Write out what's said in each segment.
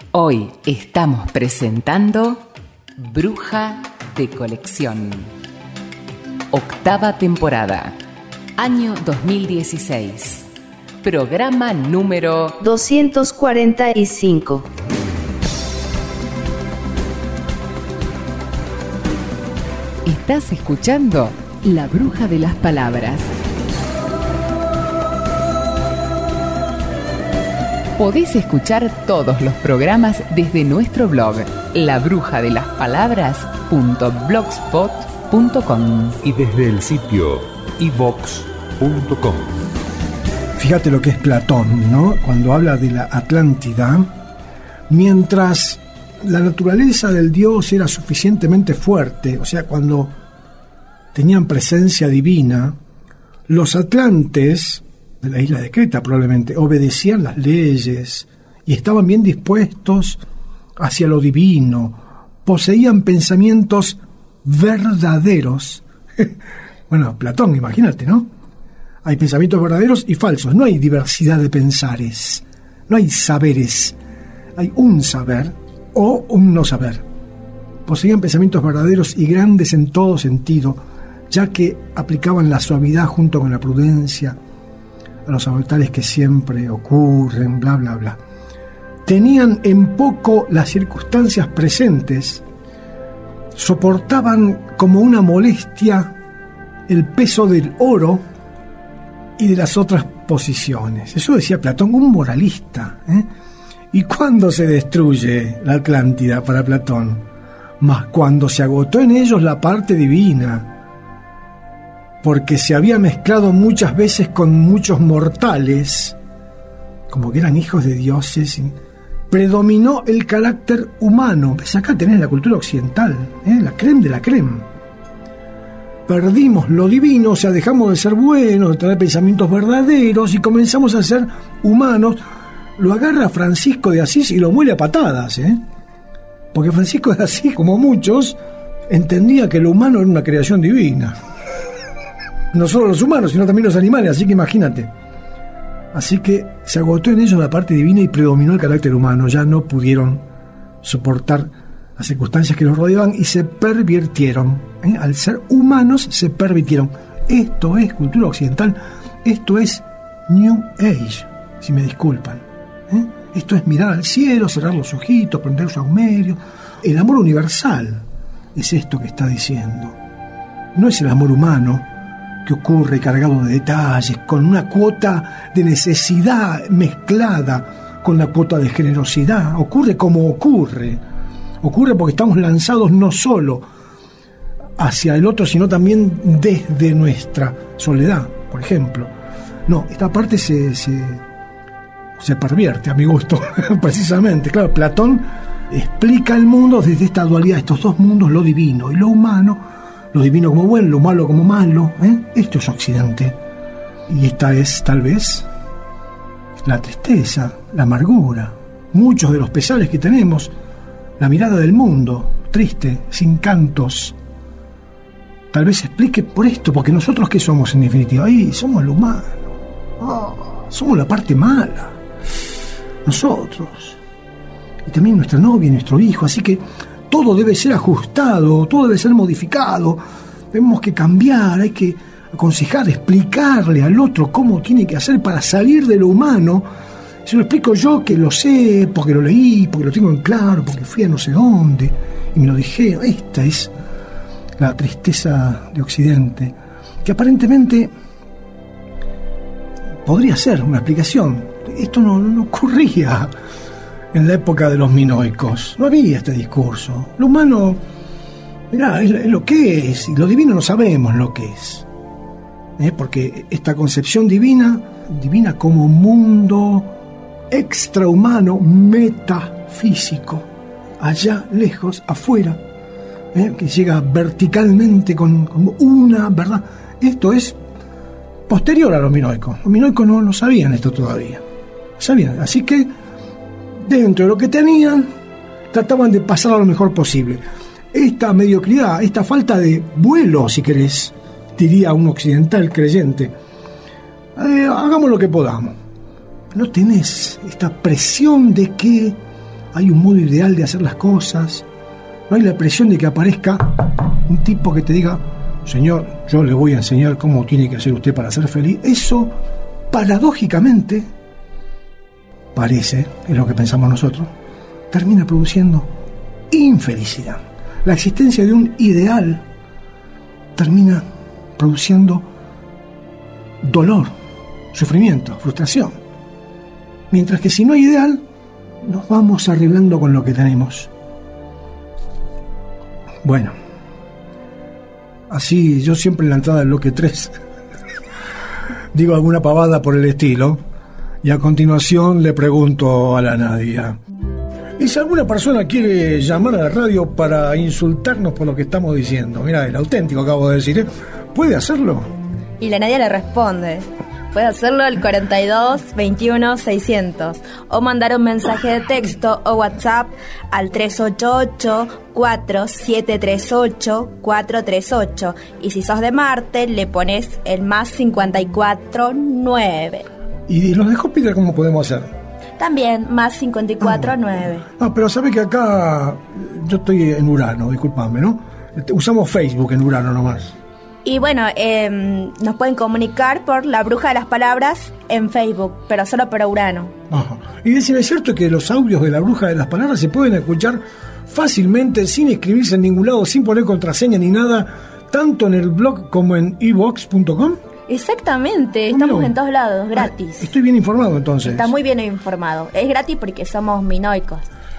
Hoy estamos presentando Bruja de Colección. Octava temporada, año 2016. Programa número 245. Estás escuchando La Bruja de las Palabras. Podés escuchar todos los programas desde nuestro blog, labrujadelaspalabras.blogspot.com y desde el sitio iVox.com. Fíjate lo que es Platón, ¿no? Cuando habla de la Atlántida, mientras la naturaleza del dios era suficientemente fuerte, o sea, cuando tenían presencia divina, los atlantes de la isla de Creta probablemente obedecían las leyes y estaban bien dispuestos hacia lo divino, poseían pensamientos verdaderos. Bueno, Platón, imagínate, ¿no? Hay pensamientos verdaderos y falsos, no hay diversidad de pensares, no hay saberes, hay un saber o un no saber. Poseían pensamientos verdaderos y grandes en todo sentido, ya que aplicaban la suavidad junto con la prudencia a los avatares que siempre ocurren, bla, bla, bla. Tenían en poco las circunstancias presentes, soportaban como una molestia el peso del oro y de las otras posiciones. Eso decía Platón, un moralista, ¿eh? ¿Y cuándo se destruye la Atlántida para Platón? Mas cuando se agotó en ellos la parte divina, porque se había mezclado muchas veces con muchos mortales, como que eran hijos de dioses, y predominó el carácter humano. Pues acá tenés la cultura occidental, la crème de la crème. Perdimos lo divino, o sea, dejamos de ser buenos, de tener pensamientos verdaderos y comenzamos a ser humanos. Lo agarra Francisco de Asís y lo muele a patadas, porque Francisco de Asís, como muchos, entendía que lo humano era una creación divina. No solo los humanos, sino también los animales, así que imagínate. Así que se agotó en ellos la parte divina y predominó el carácter humano. Ya no pudieron soportar las circunstancias que los rodeaban y se pervirtieron. Al ser humanos se pervirtieron. Esto es cultura occidental, esto es New Age, si me disculpan. Esto es mirar al cielo, cerrar los ojitos, prender un saumerio. El amor universal es esto que está diciendo. No es el amor humano que ocurre cargado de detalles, con una cuota de necesidad mezclada con la cuota de generosidad. Ocurre como ocurre. Ocurre porque estamos lanzados no solo hacia el otro, sino también desde nuestra soledad, por ejemplo. No, esta parte se pervierte, a mi gusto, precisamente. Claro, Platón explica el mundo desde esta dualidad, estos dos mundos, lo divino y lo humano, lo divino como bueno, lo malo como malo. Esto es Occidente. Y esta es, tal vez, la tristeza, la amargura, muchos de los pesares que tenemos, la mirada del mundo, triste, sin cantos. Tal vez explique por esto, porque nosotros, ¿qué somos en definitiva? Somos lo humano. Somos la parte mala. Nosotros. Y también nuestra novia y nuestro hijo. Así que todo debe ser ajustado, todo debe ser modificado. Tenemos que cambiar, hay que aconsejar, explicarle al otro cómo tiene que hacer para salir de lo humano. Se lo explico yo, que lo sé, porque lo leí, porque lo tengo en claro, porque fui a no sé dónde y me lo dijeron. Esta es la tristeza de Occidente, que aparentemente podría ser una explicación. Esto no ocurría en la época de los minoicos. No había este discurso. Lo humano, mirá, es lo que es, y lo divino no sabemos lo que es. Porque esta concepción divina como mundo extrahumano, metafísico, allá lejos, afuera, que llega verticalmente con una verdad. Esto es posterior a los minoicos. Los minoicos no sabían esto todavía. Sabían, así que dentro de lo que tenían, trataban de pasar lo mejor posible. Esta mediocridad, esta falta de vuelo, si querés, diría un occidental creyente, hagamos lo que podamos. No tenés esta presión de que hay un modo ideal de hacer las cosas, no hay la presión de que aparezca un tipo que te diga: señor, yo le voy a enseñar cómo tiene que hacer usted para ser feliz. Eso, paradójicamente, parece, es lo que pensamos nosotros, termina produciendo infelicidad. La existencia de un ideal termina produciendo dolor, sufrimiento, frustración. Mientras que si no hay ideal, nos vamos arreglando con lo que tenemos. Bueno, así yo siempre en la entrada del bloque 3 digo alguna pavada por el estilo, y a continuación le pregunto a la Nadia: ¿y si alguna persona quiere llamar a la radio para insultarnos por lo que estamos diciendo? Mira, el auténtico acabo de decir, ¿puede hacerlo? Y la Nadia le responde: puede hacerlo al 42 21 600 o mandar un mensaje de texto o WhatsApp al 388 4738 438, y si sos de Marte le pones el más 54 9. Y nos dejó Peter cómo podemos hacer. También más 54 9. Pero sabe que acá yo estoy en Urano, discúlpame, ¿no? Usamos Facebook en Urano nomás. Y bueno, nos pueden comunicar por La Bruja de las Palabras en Facebook, pero solo por Urano. Ajá. Y decime, ¿es cierto que los audios de La Bruja de las Palabras se pueden escuchar fácilmente, sin inscribirse en ningún lado, sin poner contraseña ni nada, tanto en el blog como en evox.com? Exactamente, estamos en todos lados, gratis. Estoy bien informado entonces. Está muy bien informado. Es gratis porque somos minoicos.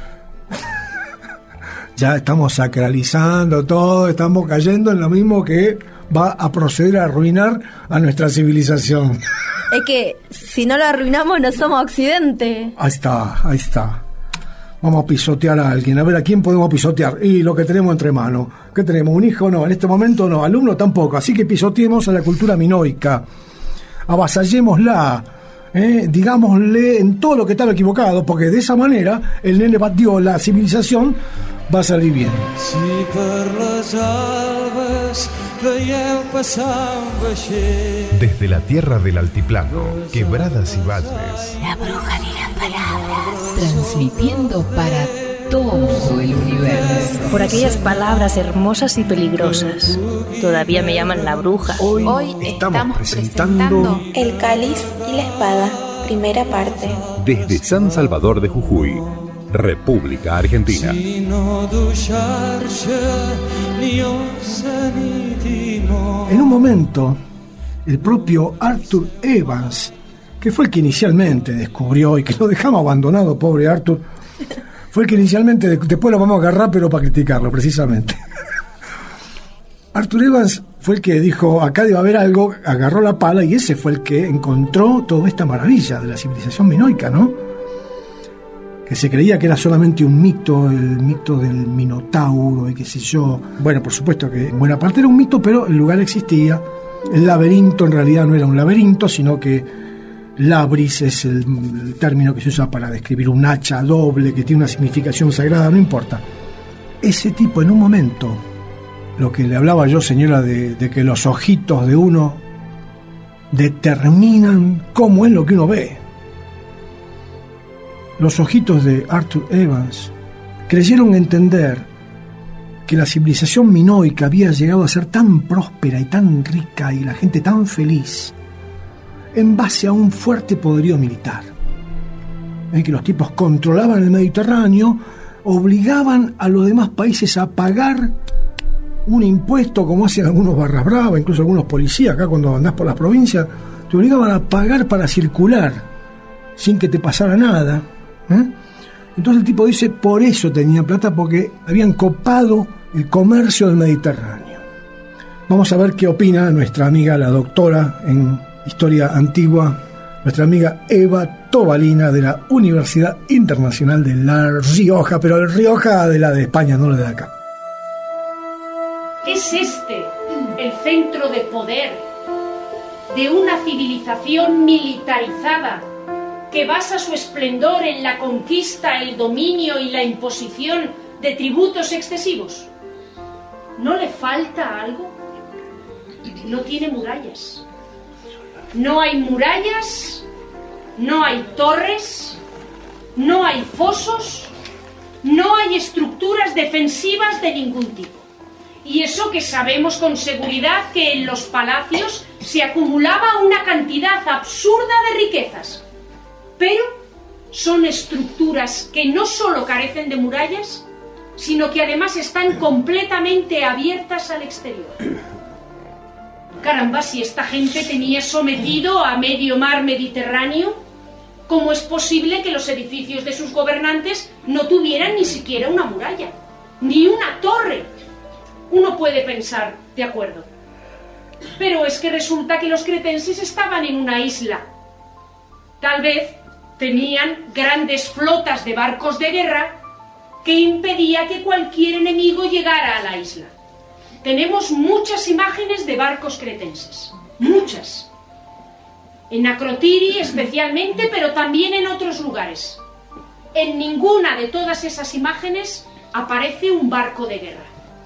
Ya estamos sacralizando todo, estamos cayendo en lo mismo que va a proceder a arruinar a nuestra civilización. Es que si no lo arruinamos no somos Occidente. Ahí está. Vamos a pisotear a alguien. A ver, ¿a quién podemos pisotear? Y lo que tenemos entre manos. ¿Qué tenemos? ¿Un hijo? No, en este momento no. Alumno tampoco. Así que pisoteemos a la cultura minoica. Avasallémosla. Digámosle en todo lo que estaba equivocado, porque de esa manera el nene batió la civilización, va a salir bien. Si per les albes veieu passar un vaixell. Desde la tierra del altiplano, quebradas y valles. La Bruja de las Palabras. Transmitiendo para todo el universo. Por aquellas palabras hermosas y peligrosas. Todavía me llaman la bruja. Hoy estamos presentando El cáliz y la espada, primera parte. Desde San Salvador de Jujuy, República Argentina. En un momento, el propio Arthur Evans, que fue el que inicialmente descubrió y que lo dejamos abandonado, pobre Arthur, fue el que inicialmente, después lo vamos a agarrar, pero para criticarlo, precisamente. Arthur Evans fue el que dijo: acá debe haber algo, agarró la pala, y ese fue el que encontró toda esta maravilla de la civilización minoica, ¿no? Que se creía que era solamente un mito, el mito del Minotauro y qué sé yo. Bueno, por supuesto que en buena parte era un mito, pero el lugar existía. El laberinto en realidad no era un laberinto, sino que labris es el término que se usa para describir un hacha doble que tiene una significación sagrada, no importa. Ese tipo, en un momento, lo que le hablaba yo, señora, de que los ojitos de uno determinan cómo es lo que uno ve. Los ojitos de Arthur Evans creyeron entender que la civilización minoica había llegado a ser tan próspera y tan rica y la gente tan feliz en base a un fuerte poderío militar. Que los tipos controlaban el Mediterráneo, obligaban a los demás países a pagar un impuesto, como hacen algunos barras bravas, incluso algunos policías acá cuando andás por las provincias, te obligaban a pagar para circular sin que te pasara nada. Entonces el tipo dice, por eso tenían plata, porque habían copado el comercio del Mediterráneo. Vamos a ver qué opina nuestra amiga, la doctora en Historia Antigua, nuestra amiga Eva Tobalina, de la Universidad Internacional de La Rioja, pero el Rioja de la de España, no la de acá. ¿Es este el centro de poder de una civilización militarizada que basa su esplendor en la conquista, el dominio y la imposición de tributos excesivos? ¿No le falta algo? No tiene murallas. No hay murallas, no hay torres, no hay fosos, no hay estructuras defensivas de ningún tipo. Y eso que sabemos con seguridad que en los palacios se acumulaba una cantidad absurda de riquezas. Pero son estructuras que no solo carecen de murallas, sino que además están completamente abiertas al exterior. Caramba, si esta gente tenía sometido a medio mar Mediterráneo, ¿cómo es posible que los edificios de sus gobernantes no tuvieran ni siquiera una muralla, ni una torre? Uno puede pensar, de acuerdo. Pero es que resulta que los cretenses estaban en una isla. Tal vez tenían grandes flotas de barcos de guerra que impedía que cualquier enemigo llegara a la isla. Tenemos muchas imágenes de barcos cretenses, muchas. En Akrotiri especialmente, pero también en otros lugares. En ninguna de todas esas imágenes aparece un barco de guerra.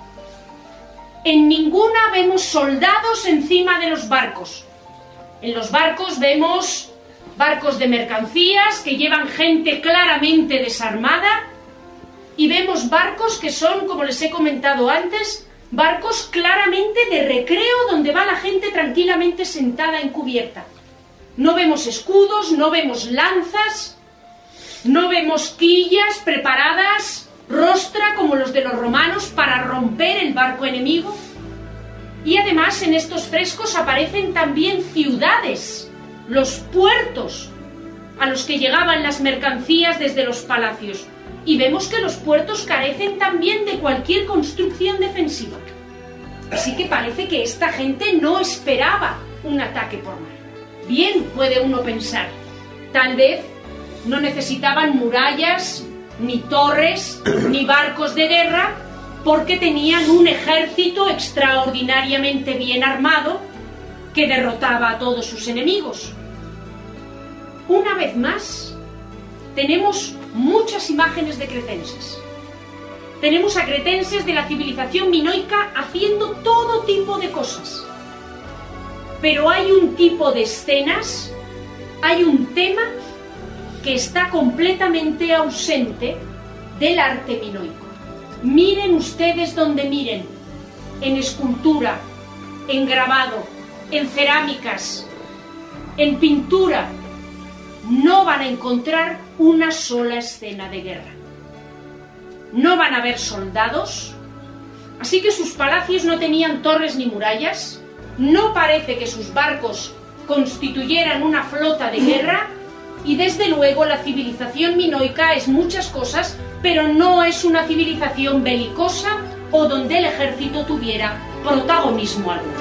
En ninguna vemos soldados encima de los barcos. En los barcos vemos barcos de mercancías que llevan gente claramente desarmada y vemos barcos que son, como les he comentado antes, barcos claramente de recreo donde va la gente tranquilamente sentada en cubierta. No vemos escudos, no vemos lanzas, no vemos quillas preparadas, rostra como los de los romanos para romper el barco enemigo. Y además en estos frescos aparecen también ciudades, los puertos a los que llegaban las mercancías desde los palacios. Y vemos que los puertos carecen también de cualquier construcción defensiva. Así que parece que esta gente no esperaba un ataque por mar. Bien, puede uno pensar, tal vez no necesitaban murallas, ni torres, ni barcos de guerra, porque tenían un ejército extraordinariamente bien armado que derrotaba a todos sus enemigos. Una vez más, tenemos muchas imágenes de cretenses. Tenemos a cretenses de la civilización minoica haciendo todo tipo de cosas. Pero hay un tipo de escenas, hay un tema que está completamente ausente del arte minoico. Miren ustedes donde miren, en escultura, en grabado, en cerámicas, en pintura, no van a encontrar una sola escena de guerra. No van a ver soldados, así que sus palacios no tenían torres ni murallas, no parece que sus barcos constituyeran una flota de guerra, y desde luego la civilización minoica es muchas cosas, pero no es una civilización belicosa o donde el ejército tuviera protagonismo alguno.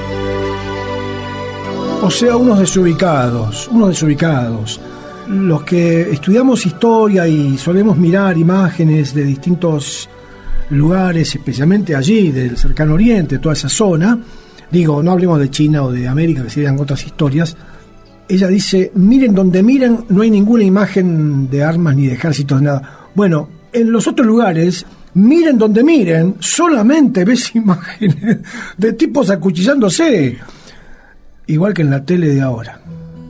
O sea, unos desubicados. Los que estudiamos historia y solemos mirar imágenes de distintos lugares, especialmente allí, del cercano oriente, toda esa zona, digo, no hablemos de China o de América, que serían otras historias. Ella dice, miren donde miren, no hay ninguna imagen de armas ni de ejércitos, nada. Bueno, en los otros lugares, miren donde miren, solamente ves imágenes de tipos acuchillándose, igual que en la tele de ahora.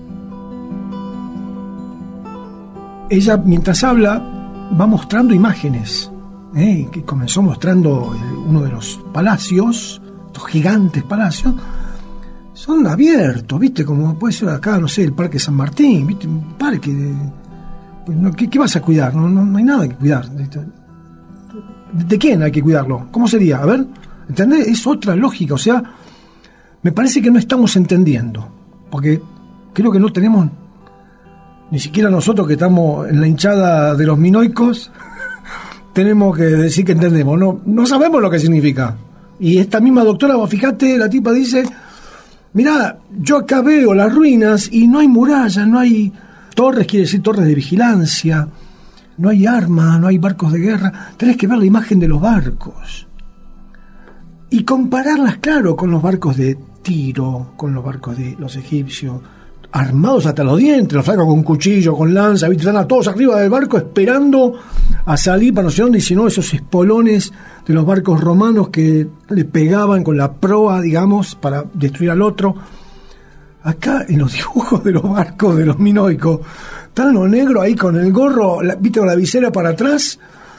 Ella, mientras habla, va mostrando imágenes, que comenzó mostrando uno de los palacios, estos gigantes palacios, son abiertos, ¿viste? Como puede ser acá, no sé, el Parque San Martín, ¿viste? Un parque de... ¿Qué vas a cuidar? No hay nada que cuidar. ¿De quién hay que cuidarlo? ¿Cómo sería? A ver, ¿entendés? Es otra lógica, o sea, me parece que no estamos entendiendo, porque creo que no tenemos, ni siquiera nosotros que estamos en la hinchada de los minoicos, tenemos que decir que entendemos, no sabemos lo que significa. Y esta misma doctora, vos fíjate, la tipa dice... Mirá, yo acá veo las ruinas y no hay murallas, no hay torres, quiere decir torres de vigilancia, no hay armas, no hay barcos de guerra. Tenés que ver la imagen de los barcos y compararlas, claro, con los barcos de Tiro, con los barcos de los egipcios, armados hasta los dientes, los flacos con cuchillo, con lanza, ¿viste? Están a todos arriba del barco esperando a salir para no sé dónde, y si no, esos espolones de los barcos romanos que le pegaban con la proa, digamos, para destruir al otro. Acá, en los dibujos de los barcos de los minoicos, están los negros ahí con el gorro, ¿viste? Con la visera para atrás,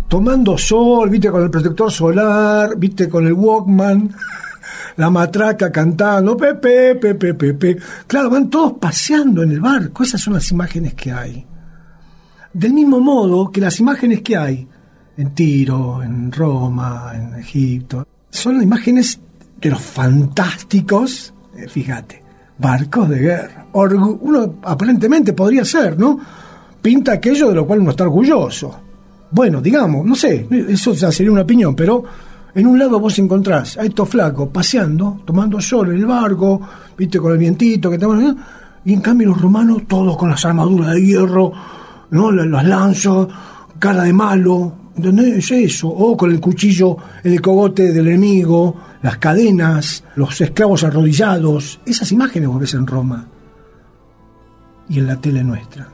tomando sol, viste, con el protector solar, viste, con el Walkman, la matraca cantando, pepe. Claro, van todos paseando en el barco. Esas son las imágenes que hay. Del mismo modo que las imágenes que hay en Tiro, en Roma, en Egipto, son imágenes de los fantásticos, fíjate, barcos de guerra. Uno aparentemente podría ser, ¿no? Pinta aquello de lo cual uno está orgulloso. Bueno, digamos, no sé, eso ya sería una opinión, pero en un lado vos encontrás a estos flacos paseando, tomando sol en el barco, viste, con el vientito que tenemos, y en cambio los romanos todos con las armaduras de hierro, ¿no? Las lanzas, cara de malo, ¿entendés? Es eso, o con el cuchillo en el cogote del enemigo, las cadenas, los esclavos arrodillados. Esas imágenes vos ves en Roma y en la tele nuestra.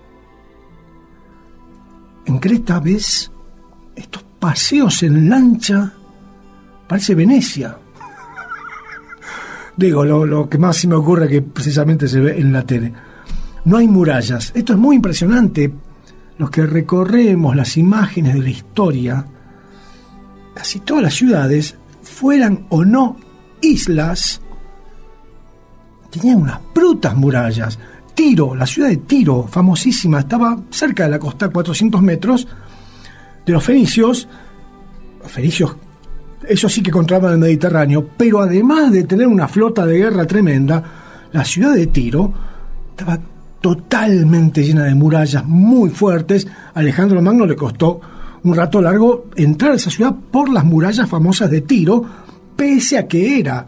En Creta ves estos paseos en lancha, parece Venecia. Digo, lo que más se me ocurre que precisamente se ve en la tele. No hay murallas. Esto es muy impresionante. Los que recorremos las imágenes de la historia, casi todas las ciudades, fueran o no islas, tenían unas brutas murallas. Tiro, la ciudad de Tiro, famosísima, estaba cerca de la costa, a 400 metros de los fenicios. Los fenicios, eso sí que controlaban el Mediterráneo, pero además de tener una flota de guerra tremenda, la ciudad de Tiro estaba totalmente llena de murallas muy fuertes. A Alejandro Magno le costó un rato largo entrar a esa ciudad por las murallas famosas de Tiro, pese a que era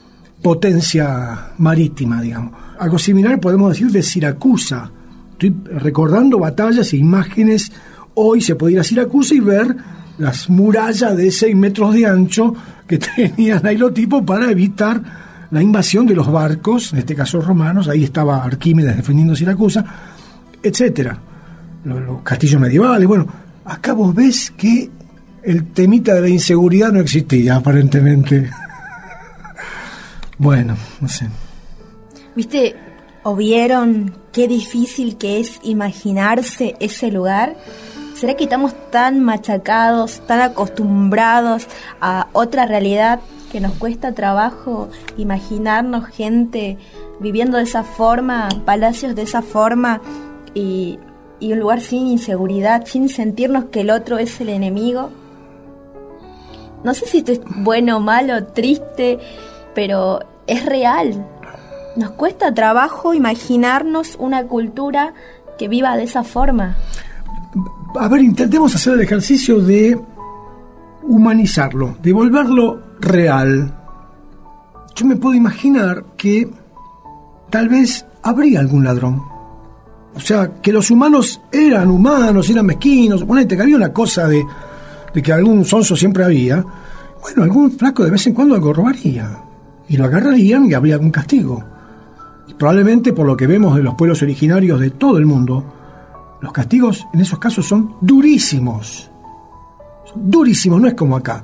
potencia marítima, digamos. Algo similar podemos decir de Siracusa. Estoy recordando batallas e imágenes. Hoy se puede ir a Siracusa y ver las murallas de 6 metros de ancho que tenían ahí los tipos para evitar la invasión de los barcos, en este caso romanos. Ahí estaba Arquímedes defendiendo Siracusa, etcétera. Los castillos medievales. Bueno, acá vos ves que el temita de la inseguridad no existía, aparentemente. Bueno, no sé. ¿Viste o vieron qué difícil que es imaginarse ese lugar? ¿Será que estamos tan machacados, tan acostumbrados a otra realidad que nos cuesta trabajo imaginarnos gente viviendo de esa forma, palacios de esa forma y un lugar sin inseguridad, sin sentirnos que el otro es el enemigo? No sé si esto es bueno, malo, triste, pero es real. Nos cuesta trabajo imaginarnos una cultura que viva de esa forma. A ver, intentemos hacer el ejercicio de humanizarlo, de volverlo real. Yo me puedo imaginar que tal vez habría algún ladrón. O sea, que los humanos eran mezquinos. Suponete que había una cosa de que algún sonso siempre había. Bueno, algún flaco de vez en cuando algo robaría. Y lo agarrarían y habría algún castigo. Y probablemente, por lo que vemos de los pueblos originarios de todo el mundo, los castigos en esos casos son durísimos. Son durísimos, no es como acá.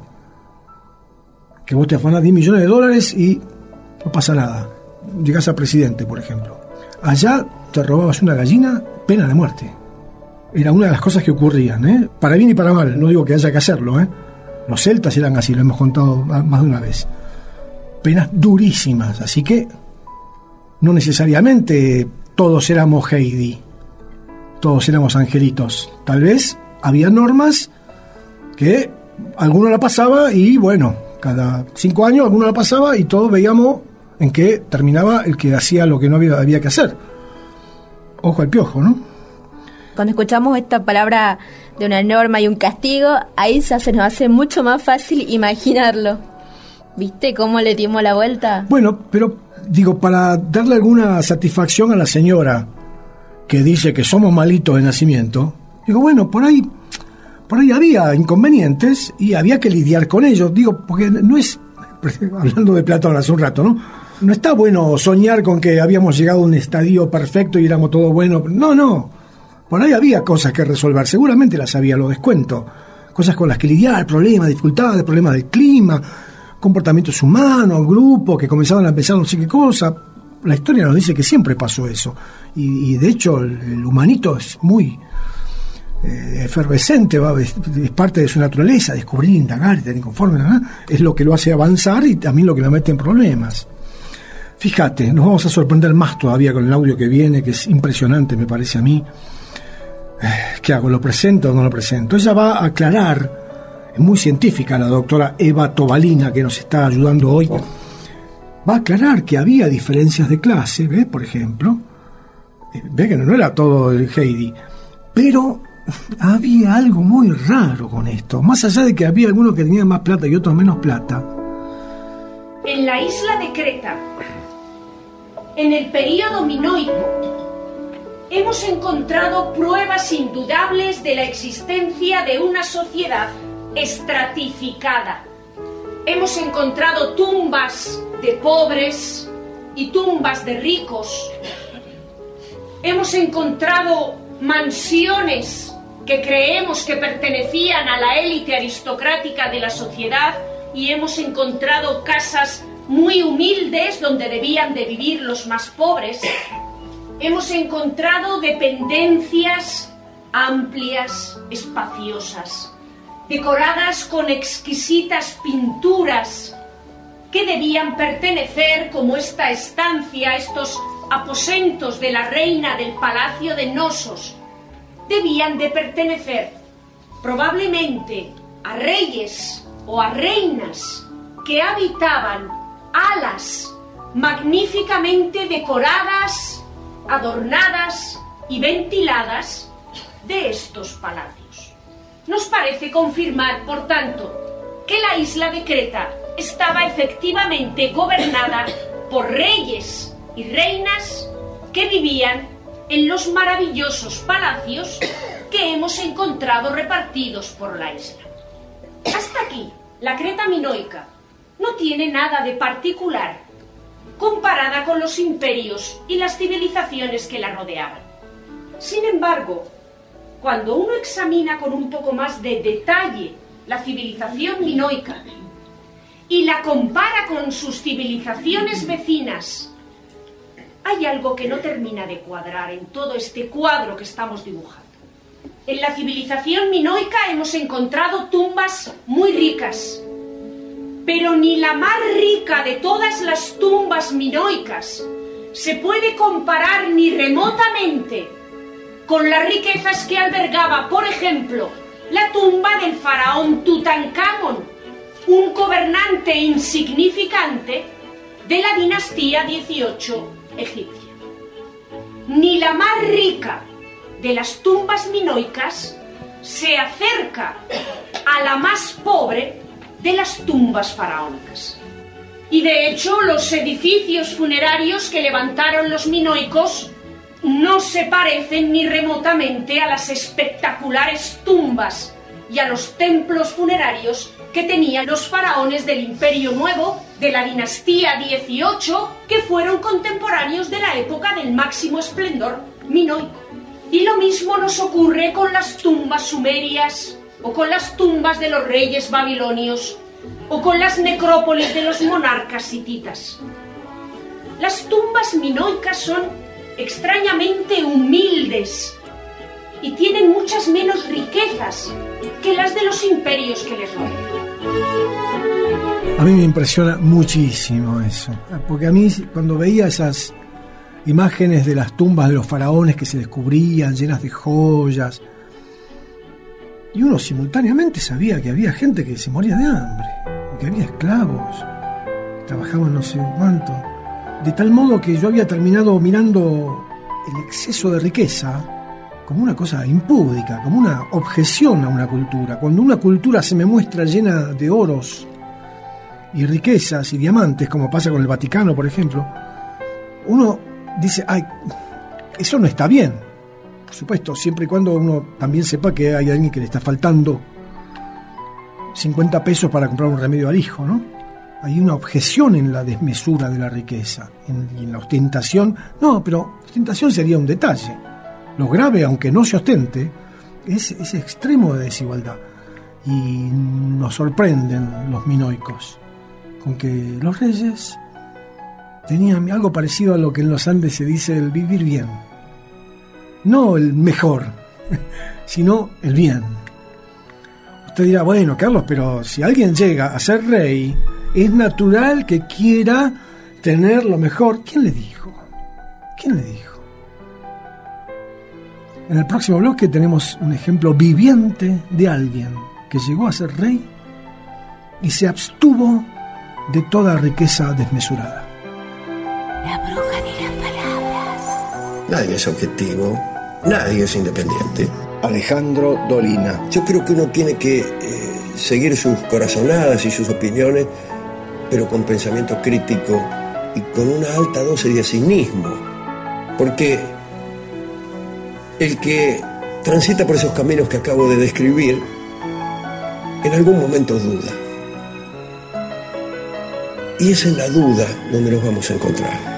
Que vos te afanás $10 millones y no pasa nada. Llegás a presidente, por ejemplo. Allá te robabas una gallina, pena de muerte. Era una de las cosas que ocurrían, ¿eh? Para bien y para mal, no digo que haya que hacerlo, ¿eh? Los celtas eran así, lo hemos contado más de una vez. Penas durísimas, así que no necesariamente todos éramos Heidi, todos éramos angelitos. Tal vez había normas que alguno la pasaba y bueno, cada 5 años alguno la pasaba y todos veíamos en qué terminaba el que hacía lo que no había que hacer. Ojo al piojo, ¿no? Cuando escuchamos esta palabra de una norma y un castigo, ahí ya se nos hace mucho más fácil imaginarlo. ¿Viste cómo le dimos la vuelta? Bueno, pero digo, para darle alguna satisfacción a la señora que dice que somos malitos de nacimiento, digo, bueno, por ahí había inconvenientes y había que lidiar con ellos. Digo, porque no es, hablando de Platón hace un rato, ¿no? No está bueno soñar con que habíamos llegado a un estadio perfecto y éramos todos buenos. No. Por ahí había cosas que resolver. Seguramente las había, lo descuento. Cosas con las que lidiar, problemas, dificultades, problemas del clima, comportamientos humanos, grupos que comenzaban a pensar no sé qué cosa. La historia nos dice que siempre pasó eso. Y de hecho el humanito es muy efervescente, es parte de su naturaleza, descubrir, indagar, tener conforme, ¿no? Es lo que lo hace avanzar y también lo que lo mete en problemas. Fíjate, nos vamos a sorprender más todavía con el audio que viene, que es impresionante, me parece a mí. ¿Qué hago? ¿Lo presento o no lo presento? Ella va a aclarar, es muy científica la doctora Eva Tobalina, que nos está ayudando hoy, va a aclarar que había diferencias de clase, ¿ves? Por ejemplo, ve que no era todo Heidi, pero había algo muy raro con esto, más allá de que había algunos que tenían más plata y otros menos plata. En la isla de Creta, en el período minoico, hemos encontrado pruebas indudables de la existencia de una sociedad estratificada. Hemos encontrado tumbas de pobres y tumbas de ricos. Hemos encontrado mansiones que creemos que pertenecían a la élite aristocrática de la sociedad y hemos encontrado casas muy humildes donde debían de vivir los más pobres. Hemos encontrado dependencias amplias, espaciosas, decoradas con exquisitas pinturas que debían pertenecer, como esta estancia, estos aposentos de la reina del palacio de Nosos, debían de pertenecer probablemente a reyes o a reinas que habitaban alas magníficamente decoradas, adornadas y ventiladas de estos palacios. Nos parece confirmar, por tanto, que la isla de Creta estaba efectivamente gobernada por reyes y reinas que vivían en los maravillosos palacios que hemos encontrado repartidos por la isla. Hasta aquí, la Creta minoica no tiene nada de particular comparada con los imperios y las civilizaciones que la rodeaban. Sin embargo, cuando uno examina con un poco más de detalle la civilización minoica y la compara con sus civilizaciones vecinas, hay algo que no termina de cuadrar en todo este cuadro que estamos dibujando. En la civilización minoica hemos encontrado tumbas muy ricas, pero ni la más rica de todas las tumbas minoicas se puede comparar ni remotamente con las riquezas que albergaba, por ejemplo, la tumba del faraón Tutankamón, un gobernante insignificante de la dinastía 18 egipcia. Ni la más rica de las tumbas minoicas se acerca a la más pobre de las tumbas faraónicas. Y de hecho, los edificios funerarios que levantaron los minoicos no se parecen ni remotamente a las espectaculares tumbas y a los templos funerarios que tenían los faraones del Imperio Nuevo, de la dinastía 18, que fueron contemporáneos de la época del máximo esplendor minoico. Y lo mismo nos ocurre con las tumbas sumerias, o con las tumbas de los reyes babilonios, o con las necrópolis de los monarcas hititas. Las tumbas minoicas son extrañamente humildes y tienen muchas menos riquezas que las de los imperios que les rodean. A mí me impresiona muchísimo eso, porque a mí cuando veía esas imágenes de las tumbas de los faraones que se descubrían llenas de joyas, y uno simultáneamente sabía que había gente que se moría de hambre, que había esclavos, que trabajaban no sé cuánto, de tal modo que yo había terminado mirando el exceso de riqueza como una cosa impúdica, como una objeción a una cultura. Cuando una cultura se me muestra llena de oros y riquezas y diamantes, como pasa con el Vaticano, por ejemplo, uno dice, ay, eso no está bien. Por supuesto, siempre y cuando uno también sepa que hay alguien que le está faltando 50 pesos para comprar un remedio al hijo, ¿no? Hay una objeción en la desmesura de la riqueza, en la ostentación. No, pero ostentación sería un detalle. Lo grave, aunque no se ostente, es ese extremo de desigualdad. Y nos sorprenden los minoicos con que los reyes tenían algo parecido a lo que en los Andes se dice el vivir bien. No el mejor, sino el bien. Usted dirá, bueno, Carlos, pero si alguien llega a ser rey, es natural que quiera tener lo mejor. ¿Quién le dijo? ¿Quién le dijo? En el próximo bloque tenemos un ejemplo viviente de alguien que llegó a ser rey y se abstuvo de toda riqueza desmesurada. La bruja de las palabras. Nadie es objetivo, nadie es independiente. Alejandro Dolina. Yo creo que uno tiene que seguir sus corazonadas y sus opiniones, pero con pensamiento crítico y con una alta dosis de cinismo. Porque el que transita por esos caminos que acabo de describir, en algún momento duda. Y es en la duda donde nos vamos a encontrar.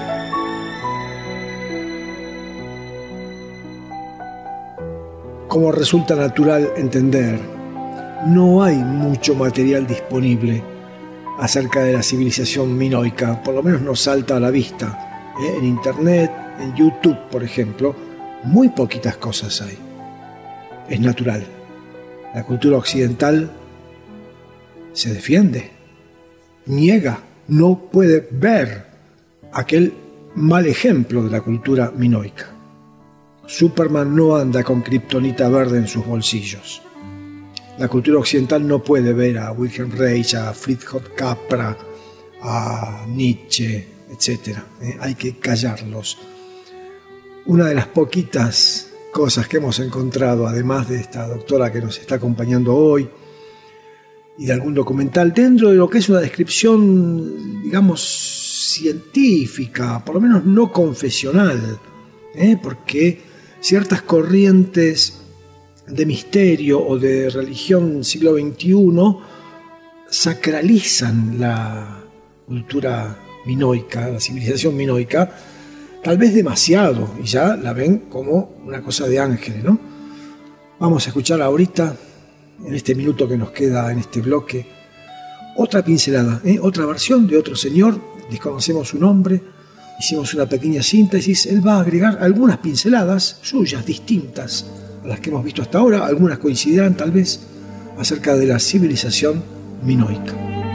Como resulta natural entender, no hay mucho material disponible acerca de la civilización minoica, por lo menos no salta a la vista. En Internet, en YouTube, por ejemplo, muy poquitas cosas hay. Es natural. La cultura occidental se defiende, niega, no puede ver aquel mal ejemplo de la cultura minoica. Superman no anda con kriptonita verde en sus bolsillos. La cultura occidental no puede ver a Wilhelm Reich, a Friedrich Capra, a Nietzsche, etc. Hay que callarlos. Una de las poquitas cosas que hemos encontrado, además de esta doctora que nos está acompañando hoy, y de algún documental, dentro de lo que es una descripción, digamos, científica, por lo menos no confesional, porque ciertas corrientes de misterio o de religión siglo XXI sacralizan la cultura minoica, la civilización minoica, tal vez demasiado, y ya la ven como una cosa de ángeles, ¿no? Vamos a escuchar ahorita, en este minuto que nos queda en este bloque, otra pincelada, otra versión de otro señor, desconocemos su nombre, hicimos una pequeña síntesis. Él va a agregar algunas pinceladas suyas, distintas a las que hemos visto hasta ahora, algunas coincidirán tal vez, acerca de la civilización minoica.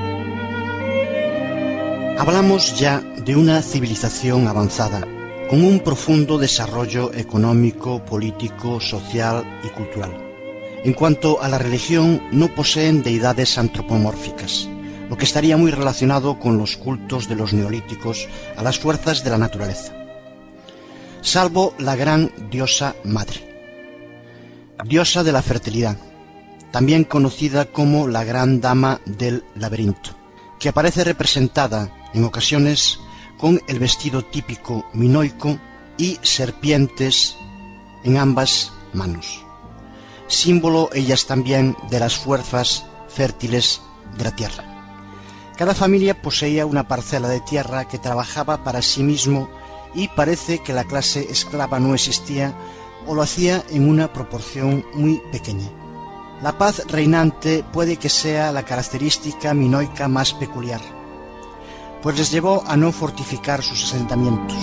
Hablamos ya de una civilización avanzada, con un profundo desarrollo económico, político, social y cultural. En cuanto a la religión, no poseen deidades antropomórficas, lo que estaría muy relacionado con los cultos de los neolíticos a las fuerzas de la naturaleza. Salvo la gran diosa madre, diosa de la fertilidad, también conocida como la gran dama del laberinto, que aparece representada en ocasiones con el vestido típico minoico y serpientes en ambas manos, símbolo ellas también de las fuerzas fértiles de la tierra. Cada familia poseía una parcela de tierra que trabajaba para sí mismo y parece que la clase esclava no existía o lo hacía en una proporción muy pequeña. La paz reinante puede que sea la característica minoica más peculiar, pues les llevó a no fortificar sus asentamientos.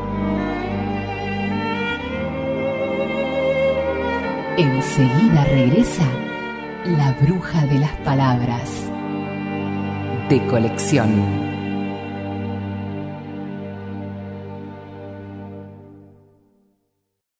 Enseguida regresa la bruja de las palabras, de colección.